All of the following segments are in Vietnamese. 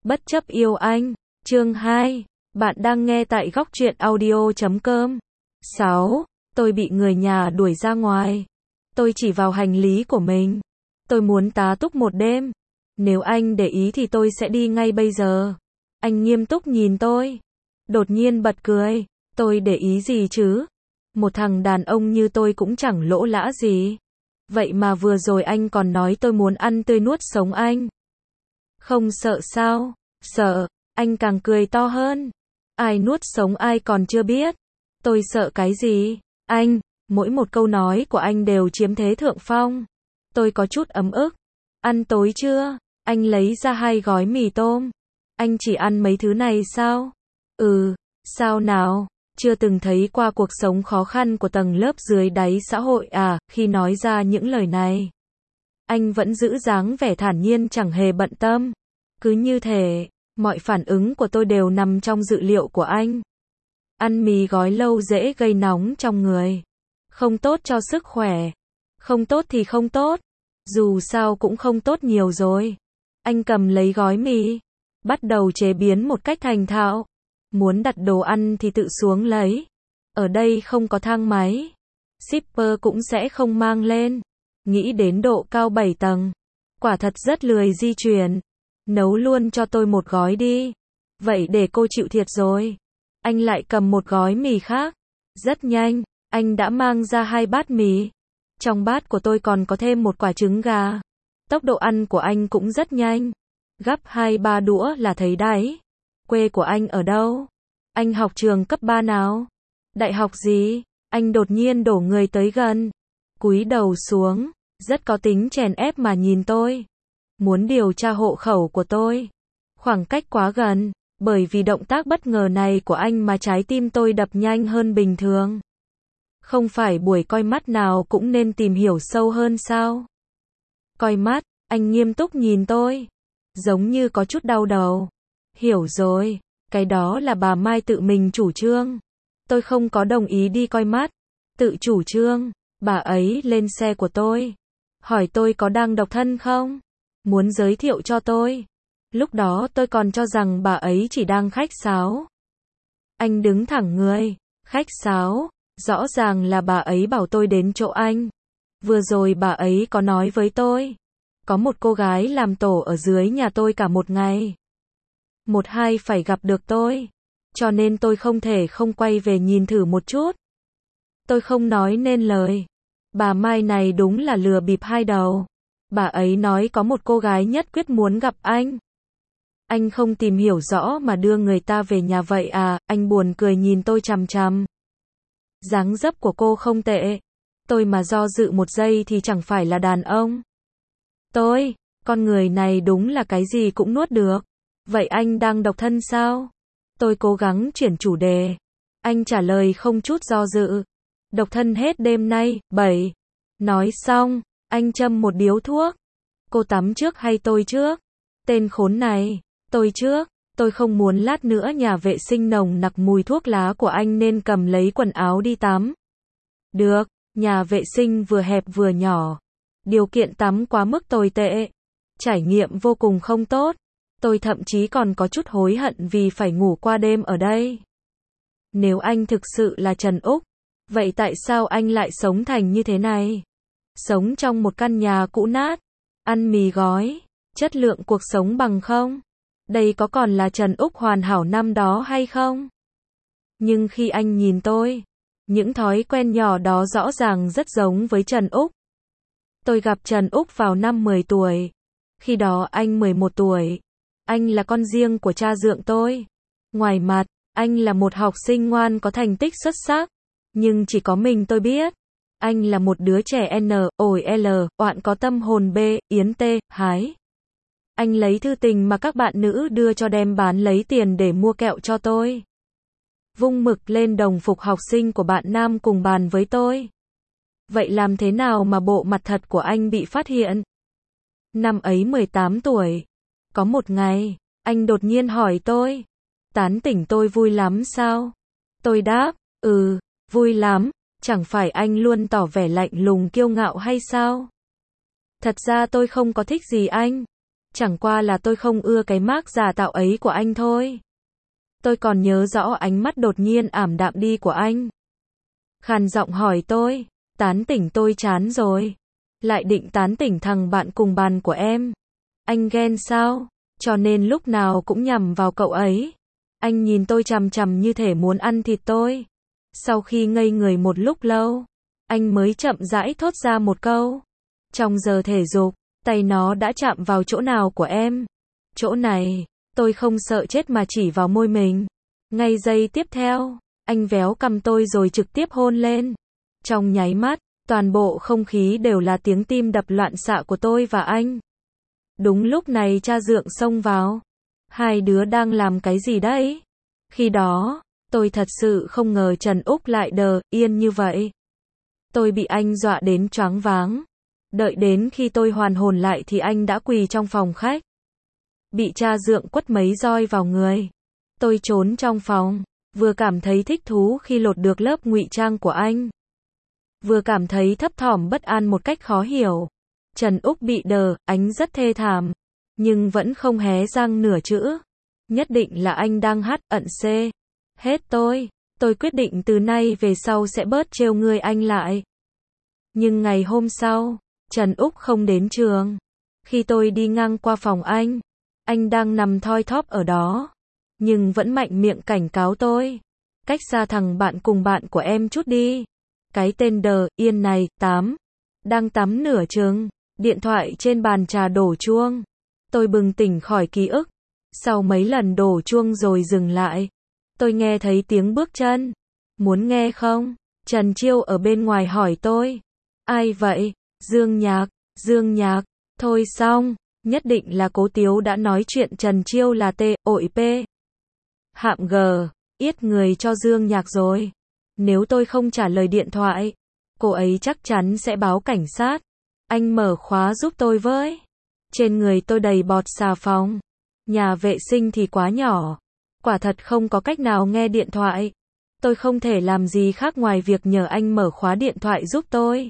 Bất chấp yêu anh. Chương 2. Bạn đang nghe tại góc truyện audio.com. 6. Tôi bị người nhà đuổi ra ngoài. Tôi chỉ vào hành lý của mình. Tôi muốn tá túc một đêm. Nếu anh để ý thì tôi sẽ đi ngay bây giờ. Anh nghiêm túc nhìn tôi. Đột nhiên bật cười. Tôi để ý gì chứ? Một thằng đàn ông như tôi cũng chẳng lỗ lã gì. Vậy mà vừa rồi anh còn nói tôi muốn ăn tươi nuốt sống anh. Không sợ sao? Sợ. Anh càng cười to hơn. Ai nuốt sống ai còn chưa biết. Tôi sợ cái gì? Anh, mỗi một câu nói của anh đều chiếm thế thượng phong. Tôi có chút ấm ức. Ăn tối chưa? Anh lấy ra 2 gói mì tôm. Anh chỉ ăn mấy thứ này sao? Sao nào? Chưa từng thấy qua cuộc sống khó khăn của tầng lớp dưới đáy xã hội à? Khi nói ra những lời này, anh vẫn giữ dáng vẻ thản nhiên chẳng hề bận tâm. Cứ như thể mọi phản ứng của tôi đều nằm trong dự liệu của anh. Ăn mì gói lâu dễ gây nóng trong người. Không tốt cho sức khỏe. Không tốt thì không tốt. Dù sao cũng không tốt nhiều rồi. Anh cầm lấy gói mì. Bắt đầu chế biến một cách thành thạo. Muốn đặt đồ ăn thì tự xuống lấy. Ở đây không có thang máy. Shipper cũng sẽ không mang lên. Nghĩ đến độ cao 7 tầng. Quả thật rất lười di chuyển. Nấu luôn cho tôi một gói đi. Vậy để cô chịu thiệt rồi. Anh lại cầm một gói mì khác. Rất nhanh, anh đã mang ra 2 bát mì. Trong bát của tôi còn có thêm một quả trứng gà. Tốc độ ăn của anh cũng rất nhanh. Gắp 2-3 đũa là thấy đáy. Quê của anh ở đâu? Anh học trường cấp 3 nào? Đại học gì? Anh đột nhiên đổ người tới gần. Cúi đầu xuống. Rất có tính chèn ép mà nhìn tôi. Muốn điều tra hộ khẩu của tôi. Khoảng cách quá gần. Bởi vì động tác bất ngờ này của anh mà trái tim tôi đập nhanh hơn bình thường. Không phải buổi coi mắt nào cũng nên tìm hiểu sâu hơn sao? Coi mắt, anh nghiêm túc nhìn tôi. Giống như có chút đau đầu. Hiểu rồi, cái đó là bà Mai tự mình chủ trương. Tôi không có đồng ý đi coi mắt. Tự chủ trương, bà ấy lên xe của tôi. Hỏi tôi có đang độc thân không? Muốn giới thiệu cho tôi. Lúc đó tôi còn cho rằng bà ấy chỉ đang khách sáo. Anh đứng thẳng người. Khách sáo, rõ ràng là bà ấy bảo tôi đến chỗ anh. Vừa rồi bà ấy có nói với tôi. Có một cô gái làm tổ ở dưới nhà tôi cả một ngày. 1-2 phải gặp được tôi. Cho nên tôi không thể không quay về nhìn thử một chút. Tôi không nói nên lời. Bà Mai này đúng là lừa bịp 2 đầu. Bà ấy nói có một cô gái nhất quyết muốn gặp anh. Anh không tìm hiểu rõ mà đưa người ta về nhà vậy à? Anh buồn cười nhìn tôi chằm chằm. Dáng dấp của cô không tệ. Tôi mà do dự một giây thì chẳng phải là đàn ông. Con người này đúng là cái gì cũng nuốt được. Vậy anh đang độc thân sao? Tôi cố gắng chuyển chủ đề. Anh trả lời không chút do dự. Độc thân hết đêm nay. 7. Nói xong, anh châm một điếu thuốc. Cô tắm trước hay tôi trước? Tên khốn này. Tôi trước. Tôi không muốn lát nữa nhà vệ sinh nồng nặc mùi thuốc lá của anh nên cầm lấy quần áo đi tắm. Được, nhà vệ sinh vừa hẹp vừa nhỏ. Điều kiện tắm quá mức tồi tệ. Trải nghiệm vô cùng không tốt. Tôi thậm chí còn có chút hối hận vì phải ngủ qua đêm ở đây. Nếu anh thực sự là Trần Úc, vậy tại sao anh lại sống thành như thế này? Sống trong một căn nhà cũ nát, ăn mì gói, chất lượng cuộc sống bằng không? Đây có còn là Trần Úc hoàn hảo năm đó hay không? Nhưng khi anh nhìn tôi, những thói quen nhỏ đó rõ ràng rất giống với Trần Úc. Tôi gặp Trần Úc vào năm 10 tuổi. Khi đó anh 11 tuổi. Anh là con riêng của cha dượng tôi. Ngoài mặt, anh là một học sinh ngoan có thành tích xuất sắc. Nhưng chỉ có mình tôi biết. Anh là một đứa trẻ oạn có tâm hồn yến hái. Anh lấy thư tình mà các bạn nữ đưa cho đem bán lấy tiền để mua kẹo cho tôi. Vung mực lên đồng phục học sinh của bạn nam cùng bàn với tôi. Vậy làm thế nào mà bộ mặt thật của anh bị phát hiện? Năm ấy 18 tuổi. Có một ngày, anh đột nhiên hỏi tôi. Tán tỉnh tôi vui lắm sao? Tôi đáp, vui lắm. Chẳng phải anh luôn tỏ vẻ lạnh lùng kiêu ngạo hay sao? Thật ra tôi không có thích gì anh. Chẳng qua là tôi không ưa cái mác giả tạo ấy của anh thôi. Tôi còn nhớ rõ ánh mắt đột nhiên ảm đạm đi của anh. Khàn giọng hỏi tôi, tán tỉnh tôi chán rồi. Lại định tán tỉnh thằng bạn cùng bàn của em. Anh ghen sao? Cho nên lúc nào cũng nhằm vào cậu ấy. Anh nhìn tôi chằm chằm như thể muốn ăn thịt tôi. Sau khi ngây người một lúc lâu, anh mới chậm rãi thốt ra một câu. Trong giờ thể dục, tay nó đã chạm vào chỗ nào của em? Chỗ này. Tôi không sợ chết mà chỉ vào môi mình. Ngay giây tiếp theo, anh véo cằm tôi rồi trực tiếp hôn lên. Trong nháy mắt, toàn bộ không khí đều là tiếng tim đập loạn xạ của tôi và anh. Đúng lúc này cha Dượng xông vào. Hai đứa đang làm cái gì đấy? Khi đó, tôi thật sự không ngờ Trần Úc lại đờ yên như vậy. Tôi bị anh dọa đến choáng váng. Đợi đến khi tôi hoàn hồn lại thì anh đã quỳ trong phòng khách. Bị cha Dượng quất mấy roi vào người. Tôi trốn trong phòng, vừa cảm thấy thích thú khi lột được lớp ngụy trang của anh, vừa cảm thấy thấp thỏm bất an một cách khó hiểu. Trần Úc bị đờ, ánh rất thê thảm, nhưng vẫn không hé răng nửa chữ. Nhất định là anh đang ẩn C. Hết tôi quyết định từ nay về sau sẽ bớt trêu ngươi anh lại. Nhưng ngày hôm sau, Trần Úc không đến trường. Khi tôi đi ngang qua phòng anh đang nằm thoi thóp ở đó, nhưng vẫn mạnh miệng cảnh cáo tôi. Cách xa thằng bạn cùng bạn của em chút đi. Cái tên đờ yên này, đang tắm nửa chừng. Điện thoại trên bàn trà đổ chuông. Tôi bừng tỉnh khỏi ký ức. Sau mấy lần đổ chuông rồi dừng lại, tôi nghe thấy tiếng bước chân. Muốn nghe không? Trần Chiêu ở bên ngoài hỏi tôi. Ai vậy? Dương Nhạc. Thôi xong, nhất định là Cố Tiếu đã nói chuyện Trần Chiêu là ội P. Hạm G. Yết người cho Dương Nhạc rồi. Nếu tôi không trả lời điện thoại, cô ấy chắc chắn sẽ báo cảnh sát. Anh mở khóa giúp tôi với. Trên người tôi đầy bọt xà phòng. Nhà vệ sinh thì quá nhỏ. Quả thật không có cách nào nghe điện thoại. Tôi không thể làm gì khác ngoài việc nhờ anh mở khóa điện thoại giúp tôi.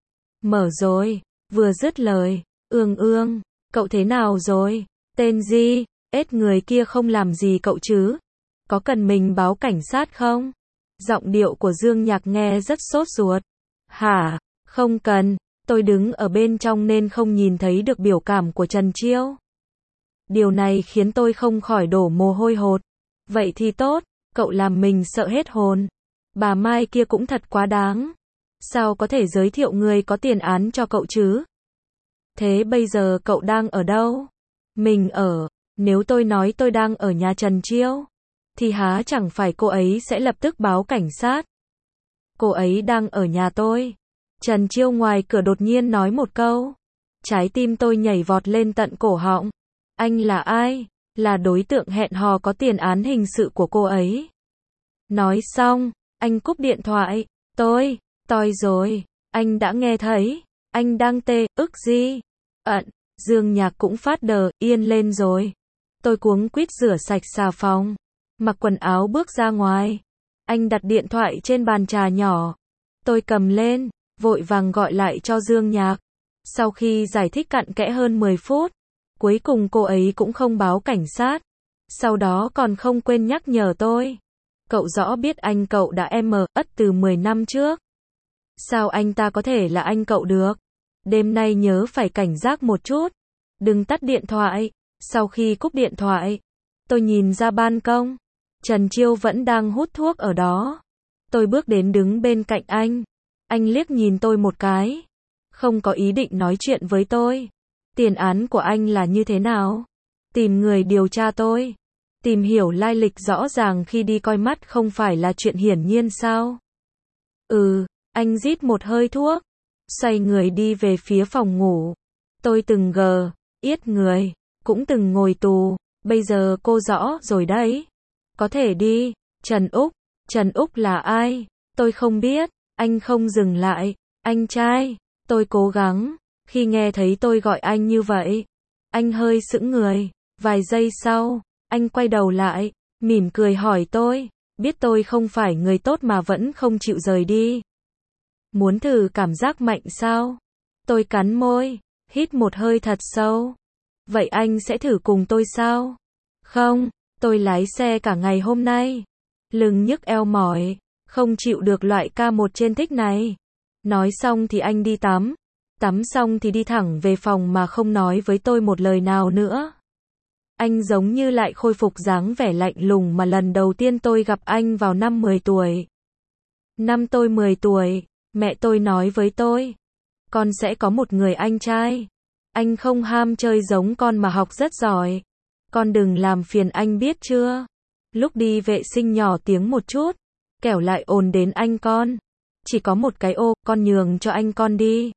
Mở rồi. Vừa dứt lời. Ương, cậu thế nào rồi? Tên gì? Người kia không làm gì cậu chứ? Có cần mình báo cảnh sát không? Giọng điệu của Dương Nhạc nghe rất sốt ruột. Hả? Không cần. Tôi đứng ở bên trong nên không nhìn thấy được biểu cảm của Trần Chiêu. Điều này khiến tôi không khỏi đổ mồ hôi hột. Vậy thì tốt, cậu làm mình sợ hết hồn. Bà Mai kia cũng thật quá đáng. Sao có thể giới thiệu người có tiền án cho cậu chứ? Thế bây giờ cậu đang ở đâu? Nếu tôi nói tôi đang ở nhà Trần Chiêu, thì há chẳng phải cô ấy sẽ lập tức báo cảnh sát. Cô ấy đang ở nhà tôi. Trần Chiêu ngoài cửa đột nhiên nói một câu. Trái tim tôi nhảy vọt lên tận cổ họng. Anh là ai? Là đối tượng hẹn hò có tiền án hình sự của cô ấy. Nói xong, anh cúp điện thoại. Toi rồi, anh đã nghe thấy. Anh đang ức gì? Dương Nhạc cũng phát đờ yên lên rồi. Tôi cuống quýt rửa sạch xà phòng, mặc quần áo bước ra ngoài. Anh đặt điện thoại trên bàn trà nhỏ. Tôi cầm lên, vội vàng gọi lại cho Dương Nhạc. Sau khi giải thích cặn kẽ hơn 10 phút, cuối cùng cô ấy cũng không báo cảnh sát. Sau đó còn không quên nhắc nhở tôi. Cậu rõ biết anh cậu đã từ 10 năm trước. Sao anh ta có thể là anh cậu được? Đêm nay nhớ phải cảnh giác một chút. Đừng tắt điện thoại. Sau khi cúp điện thoại, tôi nhìn ra ban công. Trần Chiêu vẫn đang hút thuốc ở đó. Tôi bước đến đứng bên cạnh anh. Anh liếc nhìn tôi một cái. Không có ý định nói chuyện với tôi. Tiền án của anh là như thế nào? Tìm người điều tra tôi. Tìm hiểu lai lịch rõ ràng khi đi coi mắt không phải là chuyện hiển nhiên sao? Anh rít một hơi thuốc. Xoay người đi về phía phòng ngủ. Tôi từng yết người. Cũng từng ngồi tù. Bây giờ cô rõ rồi đấy. Có thể đi. Trần Úc là ai? Tôi không biết. Anh không dừng lại. Anh trai. Tôi cố gắng. Khi nghe thấy tôi gọi anh như vậy, anh hơi sững người. Vài giây sau, anh quay đầu lại, mỉm cười hỏi tôi. Biết tôi không phải người tốt mà vẫn không chịu rời đi. Muốn thử cảm giác mạnh sao? Tôi cắn môi, hít một hơi thật sâu. Vậy anh sẽ thử cùng tôi sao? Không, tôi lái xe cả ngày hôm nay. Lưng nhức eo mỏi, không chịu được loại ca một trên thích này. Nói xong thì anh đi tắm. Tắm xong thì đi thẳng về phòng mà không nói với tôi một lời nào nữa. Anh giống như lại khôi phục dáng vẻ lạnh lùng mà lần đầu tiên tôi gặp anh vào năm 10 tuổi. Năm tôi 10 tuổi, mẹ tôi nói với tôi, con sẽ có một người anh trai. Anh không ham chơi giống con mà học rất giỏi. Con đừng làm phiền anh biết chưa? Lúc đi vệ sinh nhỏ tiếng một chút, kẻo lại ồn đến anh con. Chỉ có một cái ô, con nhường cho anh con đi.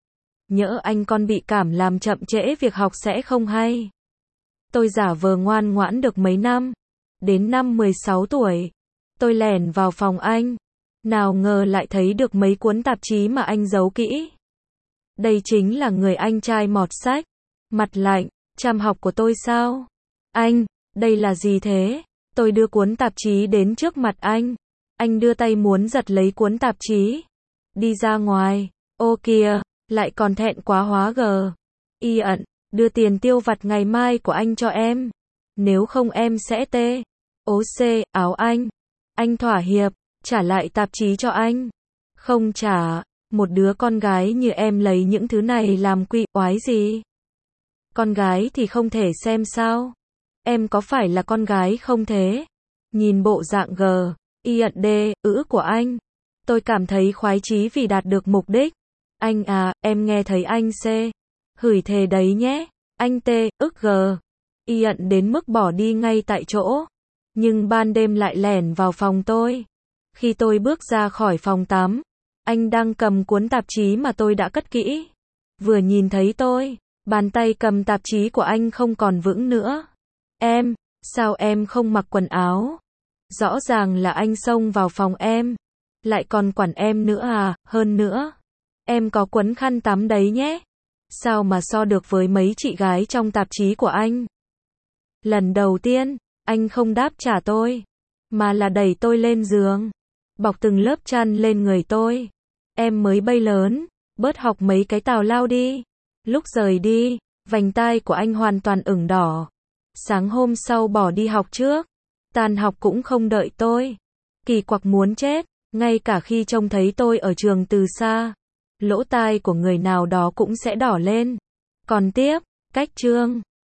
Nhỡ anh con bị cảm làm chậm trễ việc học sẽ không hay. Tôi giả vờ ngoan ngoãn được mấy năm. Đến năm 16 tuổi, tôi lẻn vào phòng anh. Nào ngờ lại thấy được mấy cuốn tạp chí mà anh giấu kỹ. Đây chính là người anh trai mọt sách. Mặt lạnh, chăm học của tôi sao? Anh, đây là gì thế? Tôi đưa cuốn tạp chí đến trước mặt anh. Anh đưa tay muốn giật lấy cuốn tạp chí. Đi ra ngoài. Ô kìa, lại còn thẹn quá hóa gờ. Y ẩn, đưa tiền tiêu vặt ngày mai của anh cho em. Nếu không em sẽ tê. Ố xê, áo anh. Anh thỏa hiệp, trả lại tạp chí cho anh. Không trả, một đứa con gái như em lấy những thứ này làm quỵ oái gì? Con gái thì không thể xem sao? Em có phải là con gái không thế? Nhìn bộ dạng gờ, y ẩn đê, của anh. Tôi cảm thấy khoái chí vì đạt được mục đích. Anh à, em nghe thấy anh xê. Hửi thề đấy nhé. Anh tê, gờ. Y ẩn đến mức bỏ đi ngay tại chỗ. Nhưng ban đêm lại lẻn vào phòng tôi. Khi tôi bước ra khỏi phòng tắm, anh đang cầm cuốn tạp chí mà tôi đã cất kỹ. Vừa nhìn thấy tôi, bàn tay cầm tạp chí của anh không còn vững nữa. Em, sao em không mặc quần áo? Rõ ràng là anh xông vào phòng em. Lại còn quản em nữa à, hơn nữa. Em có quấn khăn tắm đấy nhé. Sao mà so được với mấy chị gái trong tạp chí của anh? Lần đầu tiên, anh không đáp trả tôi, mà là đẩy tôi lên giường, bọc từng lớp chăn lên người tôi. Em mới bay lớn, bớt học mấy cái tào lao đi. Lúc rời đi, vành tai của anh hoàn toàn ửng đỏ. Sáng hôm sau bỏ đi học trước, tan học cũng không đợi tôi. Kỳ quặc muốn chết, ngay cả khi trông thấy tôi ở trường từ xa, lỗ tai của người nào đó cũng sẽ đỏ lên. Còn tiếp, cách chương